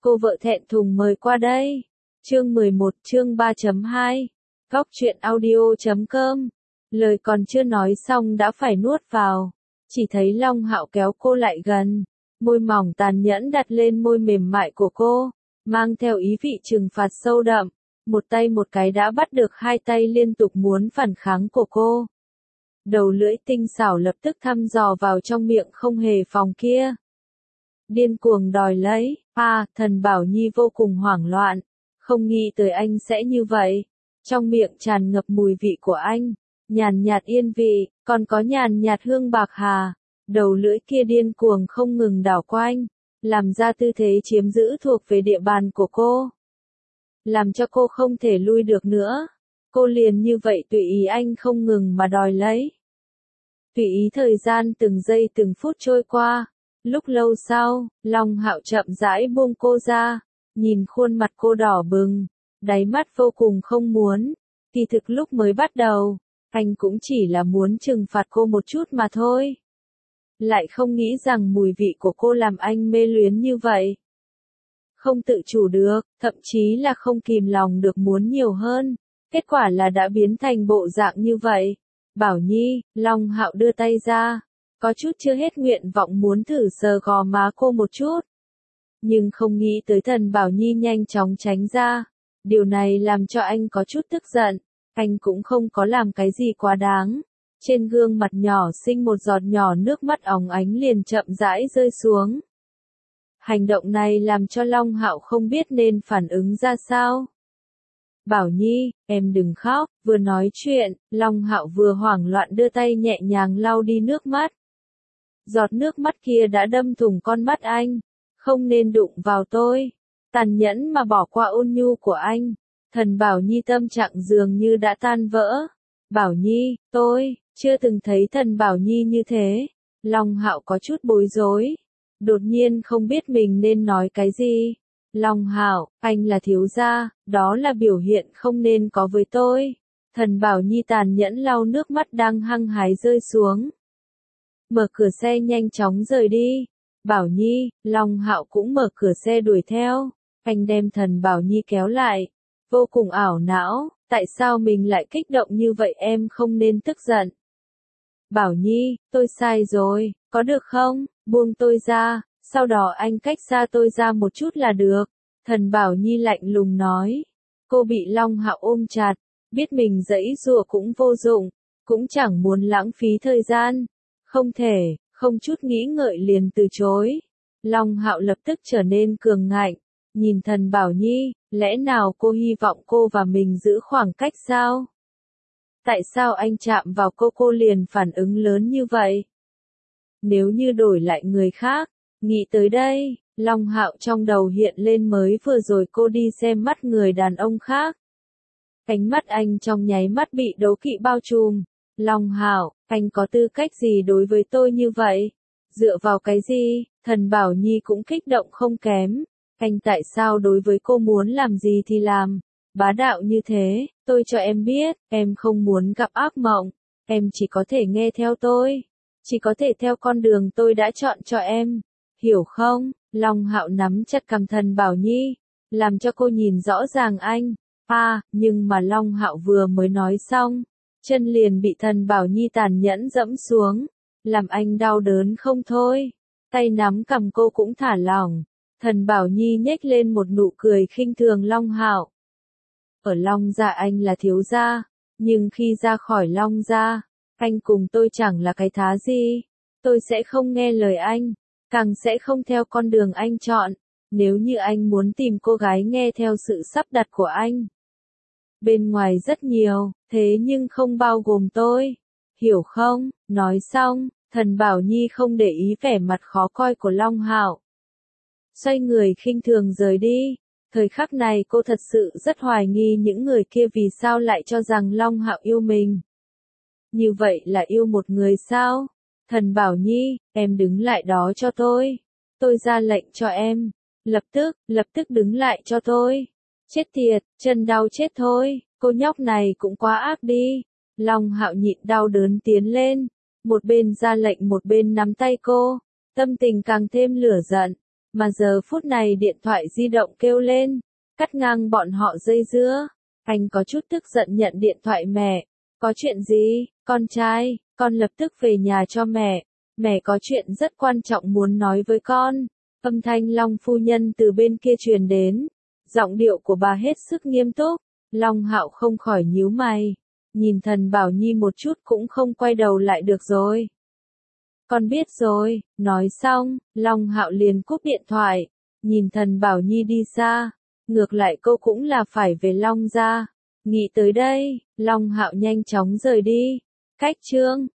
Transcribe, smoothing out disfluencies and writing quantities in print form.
Cô vợ thẹn thùng mời qua đây. Chương 11 chương 3.2 Góc truyện audio.com. Lời còn chưa nói xong đã phải nuốt vào. Chỉ thấy Long Hạo kéo cô lại gần. Môi mỏng tàn nhẫn đặt lên môi mềm mại của cô. Mang theo ý vị trừng phạt sâu đậm. Một tay một cái đã bắt được hai tay liên tục muốn phản kháng của cô. Đầu lưỡi tinh xảo lập tức thăm dò vào trong miệng không hề phòng kia. Điên cuồng đòi lấy. Thần Bảo Nhi vô cùng hoảng loạn. Không nghĩ tới anh sẽ như vậy. Trong miệng tràn ngập mùi vị của anh. Nhàn nhạt yên vị, còn có nhàn nhạt hương bạc hà. Đầu lưỡi kia điên cuồng không ngừng đảo quanh. Làm ra tư thế chiếm giữ thuộc về địa bàn của cô. Làm cho cô không thể lui được nữa. Cô liền như vậy tùy ý anh không ngừng mà đòi lấy. Tùy ý thời gian từng giây từng phút trôi qua. Lúc lâu sau, Long Hạo chậm rãi buông cô ra. Nhìn khuôn mặt cô đỏ bừng. Đáy mắt vô cùng không muốn. Kỳ thực lúc mới bắt đầu, anh cũng chỉ là muốn trừng phạt cô một chút mà thôi. Lại không nghĩ rằng mùi vị của cô làm anh mê luyến như vậy. Không tự chủ được, thậm chí là không kìm lòng được muốn nhiều hơn. Kết quả là đã biến thành bộ dạng như vậy. Bảo Nhi, Long Hạo đưa tay ra. Có chút chưa hết nguyện vọng muốn thử sờ gò má cô một chút. Nhưng không nghĩ tới Thần Bảo Nhi nhanh chóng tránh ra. Điều này làm cho anh có chút tức giận. Anh cũng không có làm cái gì quá đáng. Trên gương mặt nhỏ xinh một giọt nhỏ nước mắt óng ánh liền chậm rãi rơi xuống. Hành động này làm cho Long Hạo không biết nên phản ứng ra sao. Bảo Nhi, em đừng khóc. Vừa nói chuyện, Long Hạo vừa hoảng loạn đưa tay nhẹ nhàng lau đi nước mắt. Giọt nước mắt kia đã đâm thủng con mắt anh. Không nên đụng vào tôi. Tàn nhẫn mà bỏ qua ôn nhu của anh. Thần Bảo Nhi tâm trạng dường như đã tan vỡ. Bảo Nhi, tôi chưa từng thấy Thần Bảo Nhi như thế. Long Hạo có chút bối rối. Đột nhiên không biết mình nên nói cái gì. Long Hạo, anh là thiếu gia, đó là biểu hiện không nên có với tôi. Thần Bảo Nhi tàn nhẫn lau nước mắt đang hăng hái rơi xuống. Mở cửa xe nhanh chóng rời đi. Bảo Nhi, Long Hạo cũng mở cửa xe đuổi theo. Anh đem Thần Bảo Nhi kéo lại. Vô cùng ảo não, tại sao mình lại kích động như vậy, em không nên tức giận. Bảo Nhi, tôi sai rồi, có được không, buông tôi ra, sau đó anh cách xa tôi ra một chút là được. Thần Bảo Nhi lạnh lùng nói. Cô bị Long Hạo ôm chặt, biết mình giãy giụa cũng vô dụng, cũng chẳng muốn lãng phí thời gian. Không thể, không chút nghĩ ngợi liền từ chối. Long Hạo lập tức trở nên cường ngạnh. Nhìn Thần Bảo Nhi, lẽ nào cô hy vọng cô và mình giữ khoảng cách sao? Tại sao anh chạm vào cô liền phản ứng lớn như vậy? Nếu như đổi lại người khác, nghĩ tới đây, Long Hạo trong đầu hiện lên mới vừa rồi cô đi xem mắt người đàn ông khác. Ánh mắt anh trong nháy mắt bị đố kỵ bao trùm. Long Hạo, anh có tư cách gì đối với tôi như vậy? Dựa vào cái gì? Thần Bảo Nhi cũng kích động không kém. Anh tại sao đối với cô muốn làm gì thì làm, bá đạo như thế, tôi cho em biết, em không muốn gặp ác mộng, em chỉ có thể nghe theo tôi, chỉ có thể theo con đường tôi đã chọn cho em, hiểu không? Long Hạo nắm chặt cằm Thần Bảo Nhi, làm cho cô nhìn rõ ràng anh. Nhưng mà Long Hạo vừa mới nói xong, chân liền bị Thần Bảo Nhi tàn nhẫn dẫm xuống, làm anh đau đớn không thôi, tay nắm cằm cô cũng thả lỏng. Thần Bảo Nhi nhếch lên một nụ cười khinh thường Long Hạo. Ở Long gia anh là thiếu gia, nhưng khi ra khỏi Long gia, anh cùng tôi chẳng là cái thá gì. Tôi sẽ không nghe lời anh, càng sẽ không theo con đường anh chọn. Nếu như anh muốn tìm cô gái nghe theo sự sắp đặt của anh. Bên ngoài rất nhiều, thế nhưng không bao gồm tôi. Hiểu không? Nói xong, Thần Bảo Nhi không để ý vẻ mặt khó coi của Long Hạo. Xoay người khinh thường rời đi. Thời khắc này cô thật sự rất hoài nghi những người kia vì sao lại cho rằng Long Hạo yêu mình. Như vậy là yêu một người sao? Thần Bảo Nhi, em đứng lại đó cho tôi. Tôi ra lệnh cho em. Lập tức đứng lại cho tôi. Chết tiệt, chân đau chết thôi, cô nhóc này cũng quá ác đi. Long Hạo nhịn đau đớn tiến lên. Một bên ra lệnh một bên nắm tay cô. Tâm tình càng thêm lửa giận. Mà giờ phút này điện thoại di động kêu lên, cắt ngang bọn họ dây dưa. Anh có chút tức giận nhận điện thoại mẹ. Có chuyện gì, con trai, con lập tức về nhà cho mẹ. Mẹ có chuyện rất quan trọng muốn nói với con. Âm thanh Long phu nhân từ bên kia truyền đến. Giọng điệu của bà hết sức nghiêm túc. Long Hạo không khỏi nhíu mày. Nhìn Thần Bảo Nhi một chút cũng không quay đầu lại được rồi. Con biết rồi, nói xong, Long Hạo liền cúp điện thoại. Nhìn Thần Bảo Nhi đi xa. Ngược lại cô cũng là phải về Long gia. Nghĩ tới đây, Long Hạo nhanh chóng rời đi. Cách chương